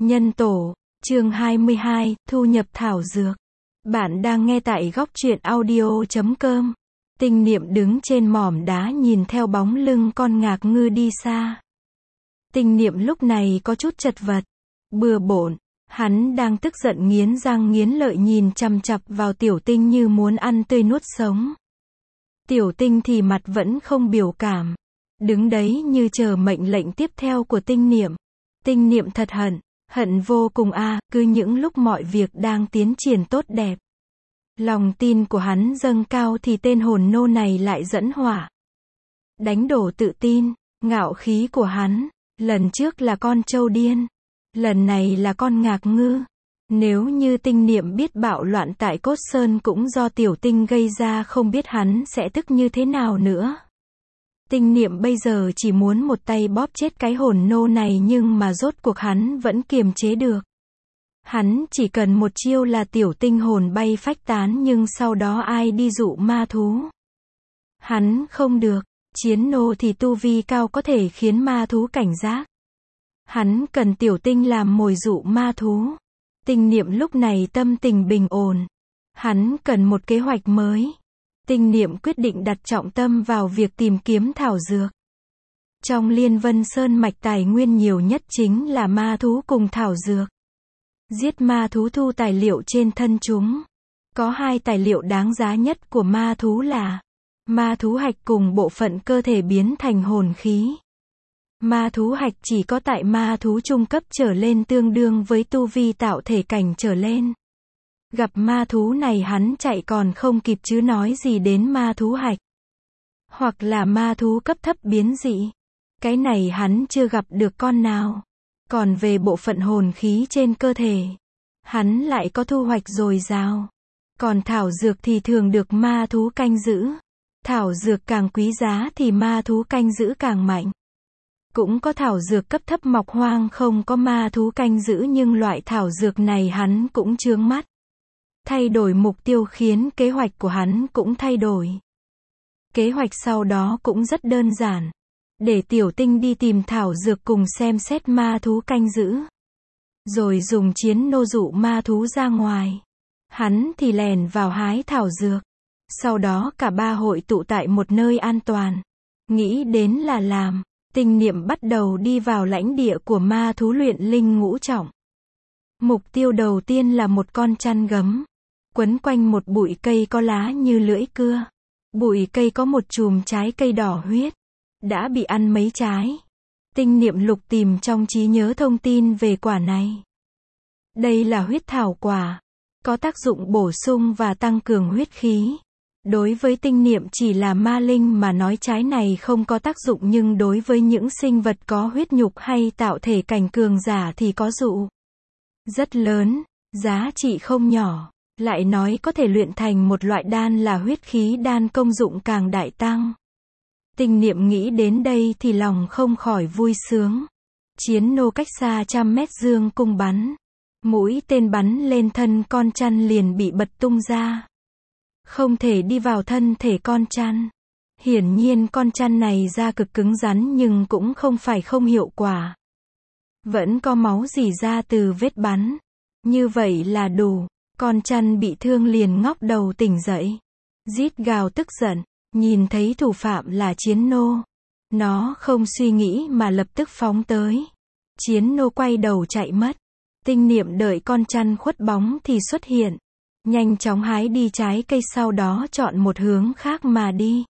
Nhân tổ, chương 22, thu nhập thảo dược. Bạn đang nghe tại góc truyện audio.com. Tinh niệm đứng trên mỏm đá nhìn theo bóng lưng con ngạc ngư đi xa. Tinh niệm lúc này có chút chật vật, bừa bộn, hắn đang tức giận nghiến răng nghiến lợi nhìn chằm chằm vào tiểu tinh như muốn ăn tươi nuốt sống. Tiểu tinh thì mặt vẫn không biểu cảm, đứng đấy như chờ mệnh lệnh tiếp theo của tinh niệm. Tinh niệm thật hận vô cùng cứ những lúc mọi việc đang tiến triển tốt đẹp. Lòng tin của hắn dâng cao thì tên hồn nô này lại dẫn hỏa. Đánh đổ tự tin, ngạo khí của hắn. Lần trước là con trâu điên, lần này là con ngạc ngư. Nếu như tinh niệm biết bạo loạn tại Cốt Sơn cũng do tiểu tinh gây ra, không biết hắn sẽ tức như thế nào nữa. Tinh niệm bây giờ chỉ muốn một tay bóp chết cái hồn nô này, nhưng mà rốt cuộc hắn vẫn kiềm chế được. Hắn chỉ cần một chiêu là tiểu tinh hồn bay phách tán, nhưng sau đó ai đi dụ ma thú? Hắn không được. Chiến nô thì tu vi cao có thể khiến ma thú cảnh giác. Hắn cần tiểu tinh làm mồi dụ ma thú. Tinh niệm lúc này tâm tình bình ổn. Hắn cần một kế hoạch mới. Tinh niệm quyết định đặt trọng tâm vào việc tìm kiếm thảo dược. Trong Liên Vân Sơn mạch tài nguyên nhiều nhất chính là ma thú cùng thảo dược. Giết ma thú thu tài liệu trên thân chúng. Có hai tài liệu đáng giá nhất của ma thú là ma thú hạch cùng bộ phận cơ thể biến thành hồn khí. Ma thú hạch chỉ có tại ma thú trung cấp trở lên, tương đương với tu vi tạo thể cảnh trở lên. Gặp ma thú này hắn chạy còn không kịp chứ nói gì đến ma thú hạch. Hoặc là ma thú cấp thấp biến dị. Cái này hắn chưa gặp được con nào. Còn về bộ phận hồn khí trên cơ thể, hắn lại có thu hoạch dồi dào. Còn thảo dược thì thường được ma thú canh giữ. Thảo dược càng quý giá thì ma thú canh giữ càng mạnh. Cũng có thảo dược cấp thấp mọc hoang không có ma thú canh giữ, nhưng loại thảo dược này hắn cũng chướng mắt. Thay đổi mục tiêu khiến kế hoạch của hắn cũng thay đổi. Kế hoạch sau đó cũng rất đơn giản. Để tiểu tinh đi tìm thảo dược cùng xem xét ma thú canh giữ. Rồi dùng chiến nô dụ ma thú ra ngoài. Hắn thì lèn vào hái thảo dược. Sau đó cả ba hội tụ tại một nơi an toàn. Nghĩ đến là làm. Tinh niệm bắt đầu đi vào lãnh địa của ma thú luyện linh ngũ trọng. Mục tiêu đầu tiên là một con chăn gấm. Quấn quanh một bụi cây có lá như lưỡi cưa. Bụi cây có một chùm trái cây đỏ huyết. Đã bị ăn mấy trái. Tinh niệm lục tìm trong trí nhớ thông tin về quả này. Đây là huyết thảo quả. Có tác dụng bổ sung và tăng cường huyết khí. Đối với tinh niệm chỉ là ma linh mà nói trái này không có tác dụng, nhưng đối với những sinh vật có huyết nhục hay tạo thể cảnh cường giả thì có dụ rất lớn, giá trị không nhỏ. Lại nói có thể luyện thành một loại đan là huyết khí đan, công dụng càng đại tăng. Tinh niệm nghĩ đến đây thì lòng không khỏi vui sướng. Chiến nô cách xa 100 mét dương cung bắn. Mũi tên bắn lên thân con chăn liền bị bật tung ra. Không thể đi vào thân thể con chăn. Hiển nhiên con chăn này da cực cứng rắn, nhưng cũng không phải không hiệu quả. Vẫn có máu rỉ ra từ vết bắn. Như vậy là đủ. Con chăn bị thương liền ngóc đầu tỉnh dậy. Rít gào tức giận. Nhìn thấy thủ phạm là chiến nô. Nó không suy nghĩ mà lập tức phóng tới. Chiến nô quay đầu chạy mất. Tinh niệm đợi con chăn khuất bóng thì xuất hiện. Nhanh chóng hái đi trái cây, sau đó chọn một hướng khác mà đi.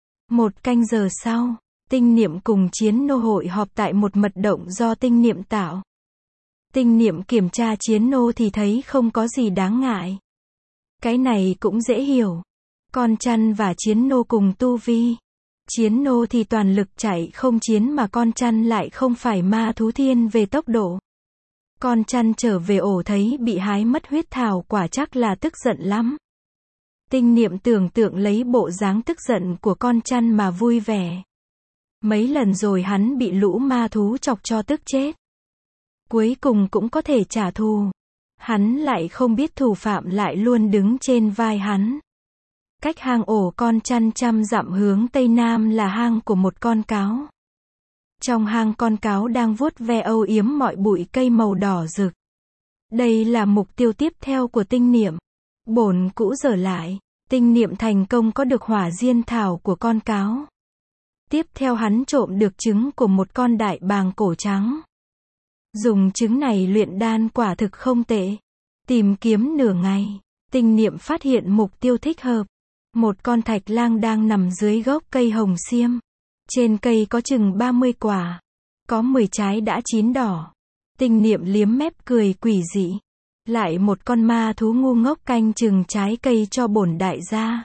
1 canh giờ sau, tinh niệm cùng chiến nô hội họp tại một mật động do tinh niệm tạo. Tinh niệm kiểm tra chiến nô thì thấy không có gì đáng ngại. Cái này cũng dễ hiểu. Con chăn và chiến nô cùng tu vi. Chiến nô thì toàn lực chạy không chiến, mà con chăn lại không phải ma thú thiên về tốc độ. Con chăn trở về ổ thấy bị hái mất huyết thảo quả chắc là tức giận lắm. Tinh niệm tưởng tượng lấy bộ dáng tức giận của con chăn mà vui vẻ. Mấy lần rồi hắn bị lũ ma thú chọc cho tức chết. Cuối cùng cũng có thể trả thù. Hắn lại không biết thủ phạm lại luôn đứng trên vai hắn. Cách hang ổ con chăn 100 dặm hướng tây nam là hang của một con cáo. Trong hang con cáo đang vuốt ve âu yếm mọi bụi cây màu đỏ rực. Đây là mục tiêu tiếp theo của tinh niệm. Bổn cũ dở lại, tinh niệm thành công có được hỏa diên thảo của con cáo. Tiếp theo hắn trộm được trứng của một con đại bàng cổ trắng. Dùng trứng này luyện đan quả thực không tệ. Tìm kiếm nửa ngày, tinh niệm phát hiện mục tiêu thích hợp. Một con thạch lang đang nằm dưới gốc cây hồng xiêm. Trên cây có chừng 30 quả. Có 10 trái đã chín đỏ. Tinh niệm liếm mép cười quỷ dị. Lại một con ma thú ngu ngốc canh chừng trái cây cho bổn đại gia.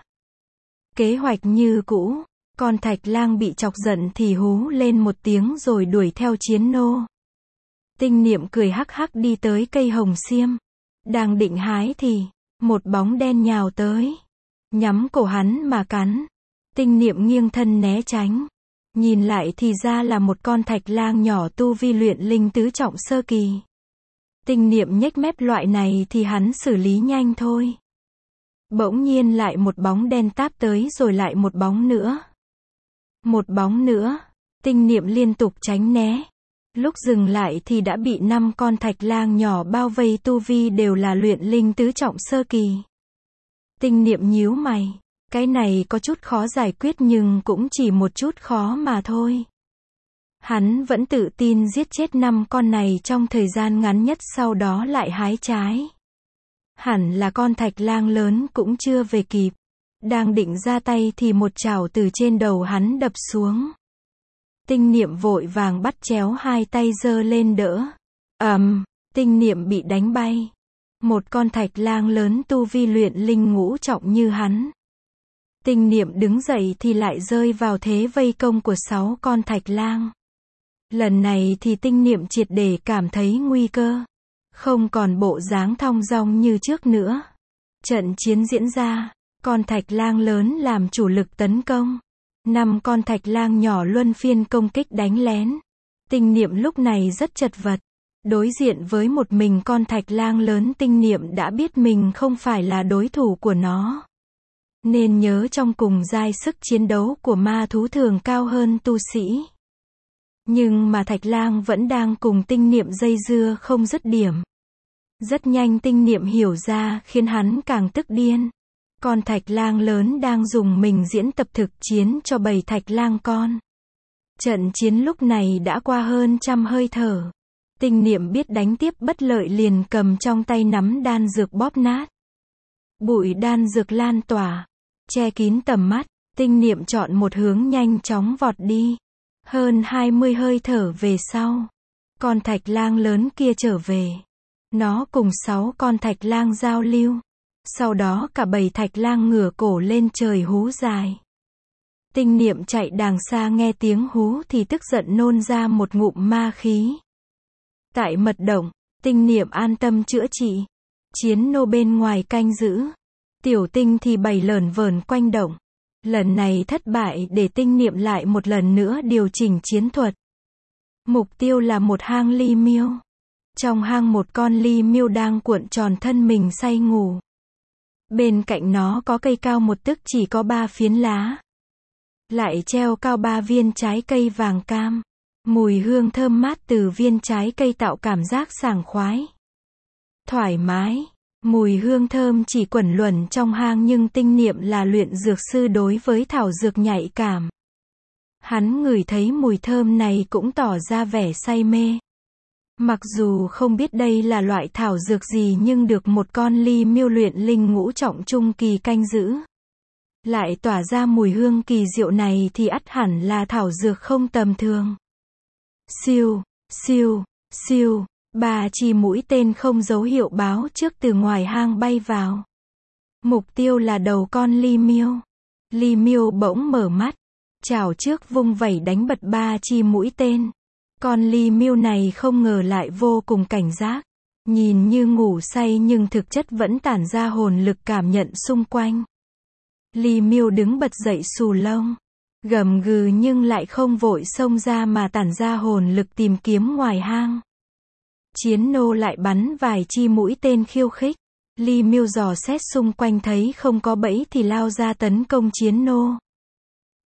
Kế hoạch như cũ. Con thạch lang bị chọc giận thì hú lên một tiếng rồi đuổi theo chiến nô. Tinh niệm cười hắc hắc đi tới cây hồng xiêm. Đang định hái thì, một bóng đen nhào tới. Nhắm cổ hắn mà cắn. Tinh niệm nghiêng thân né tránh. Nhìn lại thì ra là một con thạch lang nhỏ tu vi luyện linh tứ trọng sơ kỳ. Tinh niệm nhếch mép loại này thì hắn xử lý nhanh thôi. Bỗng nhiên lại một bóng đen táp tới rồi lại một bóng nữa. Một bóng nữa. Tinh niệm liên tục tránh né. Lúc dừng lại thì đã bị 5 con thạch lang nhỏ bao vây tu vi đều là luyện linh tứ trọng sơ kỳ. Tinh niệm nhíu mày. Cái này có chút khó giải quyết nhưng cũng chỉ một chút khó mà thôi. Hắn vẫn tự tin giết chết 5 con này trong thời gian ngắn nhất sau đó lại hái trái. Hẳn là con thạch lang lớn cũng chưa về kịp. Đang định ra tay thì một chảo từ trên đầu hắn đập xuống. Tinh niệm vội vàng bắt chéo hai tay giơ lên đỡ. Tinh niệm bị đánh bay. Một con thạch lang lớn tu vi luyện linh ngũ trọng như hắn. Tinh niệm đứng dậy thì lại rơi vào thế vây công của 6 con thạch lang. Lần này thì tinh niệm triệt để cảm thấy nguy cơ. Không còn bộ dáng thong dong như trước nữa. Trận chiến diễn ra, con thạch lang lớn làm chủ lực tấn công. 5 con thạch lang nhỏ luân phiên công kích đánh lén. Tinh niệm lúc này rất chật vật. Đối diện với một mình con thạch lang lớn tinh niệm đã biết mình không phải là đối thủ của nó. Nên nhớ trong cùng giai sức chiến đấu của ma thú thường cao hơn tu sĩ. Nhưng mà thạch lang vẫn đang cùng tinh niệm dây dưa không dứt điểm. Rất nhanh tinh niệm hiểu ra khiến hắn càng tức điên. Con thạch lang lớn đang dùng mình diễn tập thực chiến cho bầy thạch lang con. Trận chiến lúc này đã qua hơn 100 hơi thở. Tinh niệm biết đánh tiếp bất lợi liền cầm trong tay nắm đan dược bóp nát. Bụi đan dược lan tỏa, che kín tầm mắt, tinh niệm chọn một hướng nhanh chóng vọt đi. Hơn 20 hơi thở về sau, con thạch lang lớn kia trở về. Nó cùng 6 con thạch lang giao lưu. Sau đó cả bầy thạch lang ngửa cổ lên trời hú dài. Tinh niệm chạy đàng xa nghe tiếng hú thì tức giận nôn ra một ngụm ma khí. Tại mật động, tinh niệm an tâm chữa trị. Chiến nô bên ngoài canh giữ. Tiểu tinh thì bày lởn vởn quanh động. Lần này thất bại để tinh niệm lại một lần nữa điều chỉnh chiến thuật. Mục tiêu là một hang ly miêu. Trong hang một con ly miêu đang cuộn tròn thân mình say ngủ. Bên cạnh nó có cây cao một tấc chỉ có 3 phiến lá. Lại treo cao 3 viên trái cây vàng cam. Mùi hương thơm mát từ viên trái cây tạo cảm giác sảng khoái. Thoải mái. Mùi hương thơm chỉ quẩn luẩn trong hang nhưng tinh niệm là luyện dược sư đối với thảo dược nhạy cảm. Hắn ngửi thấy mùi thơm này cũng tỏ ra vẻ say mê. Mặc dù không biết đây là loại thảo dược gì nhưng được một con ly miêu luyện linh ngũ trọng trung kỳ canh giữ. Lại tỏa ra mùi hương kỳ diệu này thì ắt hẳn là thảo dược không tầm thường. Siêu, siêu, siêu, 3 chi mũi tên không dấu hiệu báo trước từ ngoài hang bay vào. Mục tiêu là đầu con ly miêu. Ly miêu bỗng mở mắt, chảo trước vung vẩy đánh bật 3 chi mũi tên. Con ly miêu này không ngờ lại vô cùng cảnh giác. Nhìn như ngủ say nhưng thực chất vẫn tản ra hồn lực cảm nhận xung quanh. Ly miêu đứng bật dậy xù lông. Gầm gừ nhưng lại không vội xông ra mà tản ra hồn lực tìm kiếm ngoài hang. Chiến nô lại bắn vài chi mũi tên khiêu khích. Ly miêu dò xét xung quanh thấy không có bẫy thì lao ra tấn công chiến nô.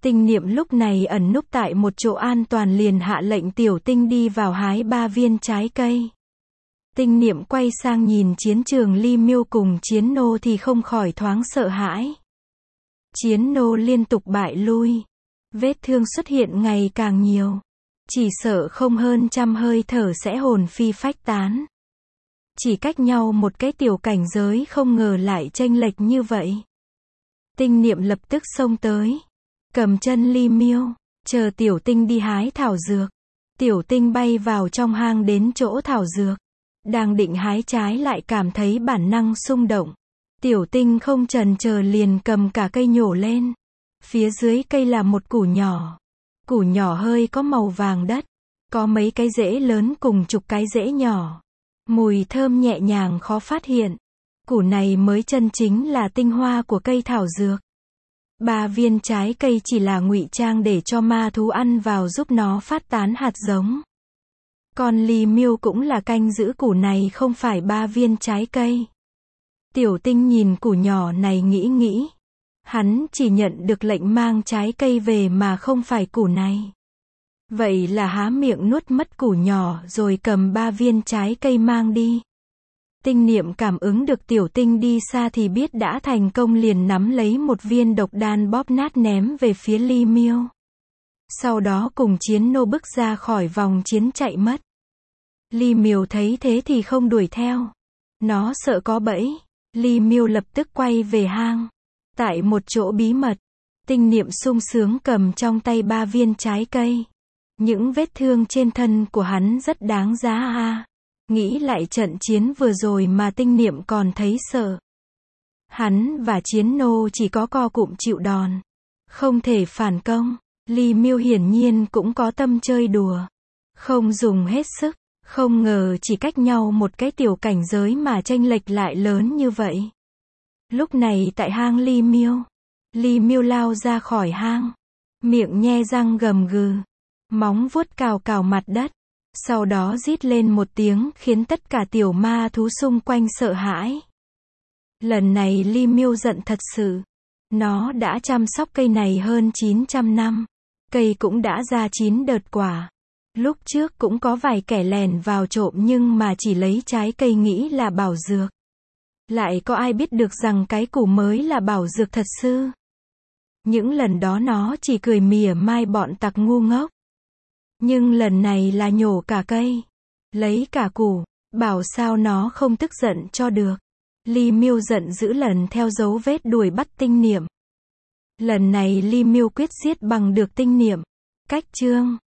Tinh niệm lúc này ẩn núp tại một chỗ an toàn liền hạ lệnh tiểu tinh đi vào hái 3 viên trái cây. Tinh niệm quay sang nhìn chiến trường Ly Miêu cùng chiến nô thì không khỏi thoáng sợ hãi. Chiến nô liên tục bại lui. Vết thương xuất hiện ngày càng nhiều. Chỉ sợ không hơn trăm hơi thở sẽ hồn phi phách tán. Chỉ cách nhau một cái tiểu cảnh giới không ngờ lại chênh lệch như vậy. Tinh niệm lập tức xông tới. Cầm chân Ly Miêu. Chờ tiểu tinh đi hái thảo dược. Tiểu tinh bay vào trong hang đến chỗ thảo dược. Đang định hái trái lại cảm thấy bản năng xung động. Tiểu tinh không chần chờ liền cầm cả cây nhổ lên. Phía dưới cây là một củ nhỏ. Củ nhỏ hơi có màu vàng đất. Có mấy cái rễ lớn cùng chục cái rễ nhỏ. Mùi thơm nhẹ nhàng khó phát hiện. Củ này mới chân chính là tinh hoa của cây thảo dược. 3 viên trái cây chỉ là ngụy trang để cho ma thú ăn vào giúp nó phát tán hạt giống. Còn Ly Miêu cũng là canh giữ củ này không phải 3 viên trái cây. Tiểu tinh nhìn củ nhỏ này nghĩ. Hắn chỉ nhận được lệnh mang trái cây về mà không phải củ này. Vậy là há miệng nuốt mất củ nhỏ rồi cầm 3 viên trái cây mang đi. Tinh niệm cảm ứng được tiểu tinh đi xa thì biết đã thành công liền nắm lấy một viên độc đan bóp nát ném về phía Ly Miêu. Sau đó cùng chiến nô bước ra khỏi vòng chiến chạy mất. Ly Miêu thấy thế thì không đuổi theo. Nó sợ có bẫy. Ly Miêu lập tức quay về hang. Tại một chỗ bí mật, tinh niệm sung sướng cầm trong tay 3 viên trái cây. Những vết thương trên thân của hắn rất đáng giá ha. Nghĩ lại trận chiến vừa rồi mà tinh niệm còn thấy sợ. Hắn và chiến nô chỉ có co cụm chịu đòn. Không thể phản công. Ly Miêu hiển nhiên cũng có tâm chơi đùa. Không dùng hết sức. Không ngờ chỉ cách nhau một cái tiểu cảnh giới mà chênh lệch lại lớn như vậy. Lúc này tại hang Ly Miêu lao ra khỏi hang. Miệng nhe răng gầm gừ. Móng vuốt cào cào mặt đất. Sau đó rít lên một tiếng khiến tất cả tiểu ma thú xung quanh sợ hãi. Lần này Ly Miêu giận thật sự. Nó đã chăm sóc cây này hơn 900 năm. Cây cũng đã ra 9 đợt quả. Lúc trước cũng có vài kẻ lèn vào trộm nhưng mà chỉ lấy trái cây nghĩ là bảo dược. Lại có ai biết được rằng cái củ mới là bảo dược thật sự. Những lần đó nó chỉ cười mỉa mai bọn tặc ngu ngốc. Nhưng lần này là nhổ cả cây. Lấy cả củ. Bảo sao nó không tức giận cho được. Ly Miêu giận dữ lần theo dấu vết đuổi bắt tinh niệm. Lần này Ly Miêu quyết giết bằng được tinh niệm. Cách chương